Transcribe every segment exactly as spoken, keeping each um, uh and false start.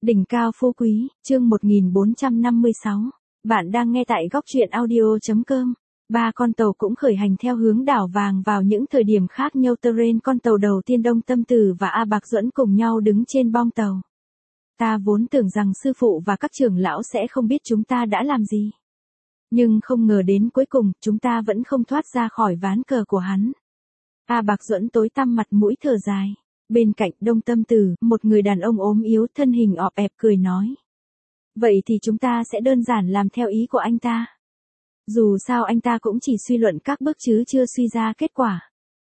Đỉnh cao phú quý, chương một nghìn bốn trăm năm mươi sáu. Bạn đang nghe tại góc truyện audio.com. Ba con tàu cũng khởi hành theo hướng đảo vàng vào những thời điểm khác nhau. Terrain con tàu đầu tiên Đông Tâm Tử và A Bạc Duẫn cùng nhau đứng trên bong tàu. Ta vốn tưởng rằng sư phụ và các trưởng lão sẽ không biết chúng ta đã làm gì. Nhưng không ngờ đến cuối cùng, chúng ta vẫn không thoát ra khỏi ván cờ của hắn. A Bạc Duẫn tối tăm mặt mũi thở dài. Bên cạnh Đông Tâm Tử, một người đàn ông ốm yếu thân hình ọp ẹp cười nói. Vậy thì chúng ta sẽ đơn giản làm theo ý của anh ta. Dù sao anh ta cũng chỉ suy luận các bước chứ chưa suy ra kết quả.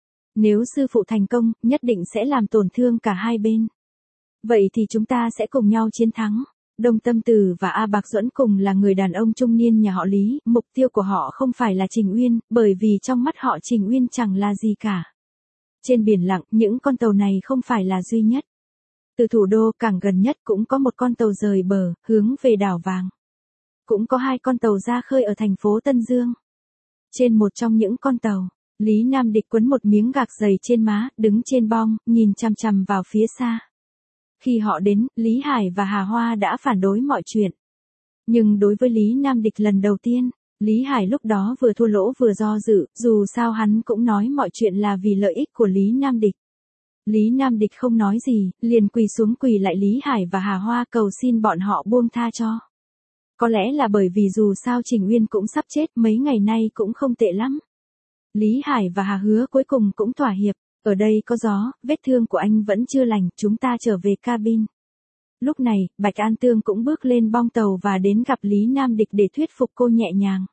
Nếu sư phụ thành công, nhất định sẽ làm tổn thương cả hai bên. Vậy thì chúng ta sẽ cùng nhau chiến thắng. Đông Tâm Tử và A Bạc Duẫn cùng là người đàn ông trung niên nhà họ Lý, mục tiêu của họ không phải là Trình Uyên, bởi vì trong mắt họ Trình Uyên chẳng là gì cả. Trên biển lặng, những con tàu này không phải là duy nhất. Từ thủ đô cảng gần nhất cũng có một con tàu rời bờ, hướng về đảo vàng. Cũng có hai con tàu ra khơi ở thành phố Tân Dương. Trên một trong những con tàu, Lý Nam Địch quấn một miếng gạc dày trên má, đứng trên bong, nhìn chằm chằm vào phía xa. Khi họ đến, Lý Hải và Hà Hoa đã phản đối mọi chuyện. Nhưng đối với Lý Nam Địch lần đầu tiên, Lý Hải lúc đó vừa thua lỗ vừa do dự, dù sao hắn cũng nói mọi chuyện là vì lợi ích của Lý Nam Địch. Lý Nam Địch không nói gì, liền quỳ xuống quỳ lại Lý Hải và Hà Hoa cầu xin bọn họ buông tha cho. Có lẽ là bởi vì dù sao Trình Uyên cũng sắp chết, mấy ngày nay cũng không tệ lắm. Lý Hải và Hà Hứa cuối cùng cũng thỏa hiệp, ở đây có gió, vết thương của anh vẫn chưa lành, chúng ta trở về cabin. Lúc này, Bạch An Tương cũng bước lên bong tàu và đến gặp Lý Nam Địch để thuyết phục cô nhẹ nhàng.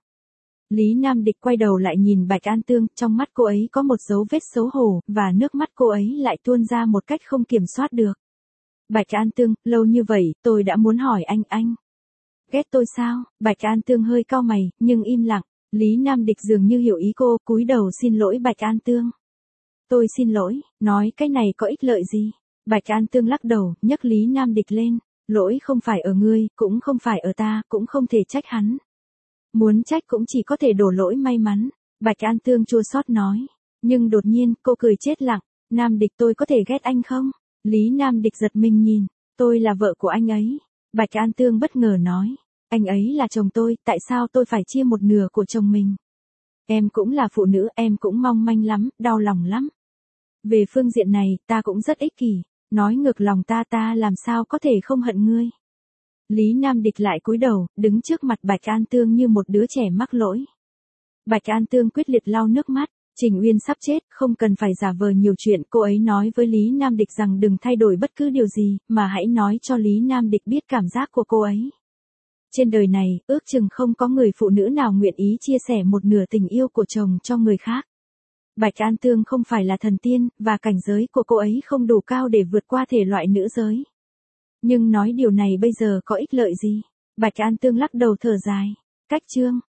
Lý Nam Địch quay đầu lại nhìn Bạch An Tương, trong mắt cô ấy có một dấu vết xấu hổ, và nước mắt cô ấy lại tuôn ra một cách không kiểm soát được. Bạch An Tương, lâu như vậy, tôi đã muốn hỏi anh, anh ghét tôi sao? Bạch An Tương hơi cau mày, nhưng im lặng. Lý Nam Địch dường như hiểu ý cô, cúi đầu xin lỗi Bạch An Tương. Tôi xin lỗi, nói cái này có ích lợi gì? Bạch An Tương lắc đầu, nhấc Lý Nam Địch lên. Lỗi không phải ở ngươi, cũng không phải ở ta, cũng không thể trách hắn. Muốn trách cũng chỉ có thể đổ lỗi may mắn. Bạch An Tương chua xót nói. Nhưng đột nhiên, cô cười chết lặng. Nam Địch, tôi có thể ghét anh không? Lý Nam Địch giật mình nhìn. Tôi là vợ của anh ấy. Bạch An Tương bất ngờ nói. Anh ấy là chồng tôi, tại sao tôi phải chia một nửa của chồng mình? Em cũng là phụ nữ, em cũng mong manh lắm, đau lòng lắm. Về phương diện này, ta cũng rất ích kỷ. Nói ngược lòng ta ta làm sao có thể không hận ngươi. Lý Nam Địch lại cúi đầu, đứng trước mặt Bạch An Tương như một đứa trẻ mắc lỗi. Bạch An Tương quyết liệt lau nước mắt. Trình Uyên sắp chết, không cần phải giả vờ nhiều chuyện. Cô ấy nói với Lý Nam Địch rằng đừng thay đổi bất cứ điều gì, mà hãy nói cho Lý Nam Địch biết cảm giác của cô ấy. Trên đời này, ước chừng không có người phụ nữ nào nguyện ý chia sẻ một nửa tình yêu của chồng cho người khác. Bạch An Tương không phải là thần tiên, và cảnh giới của cô ấy không đủ cao để vượt qua thể loại nữ giới. Nhưng nói điều này bây giờ có ích lợi gì? Bạch An Tương lắc đầu thở dài. Cách chương.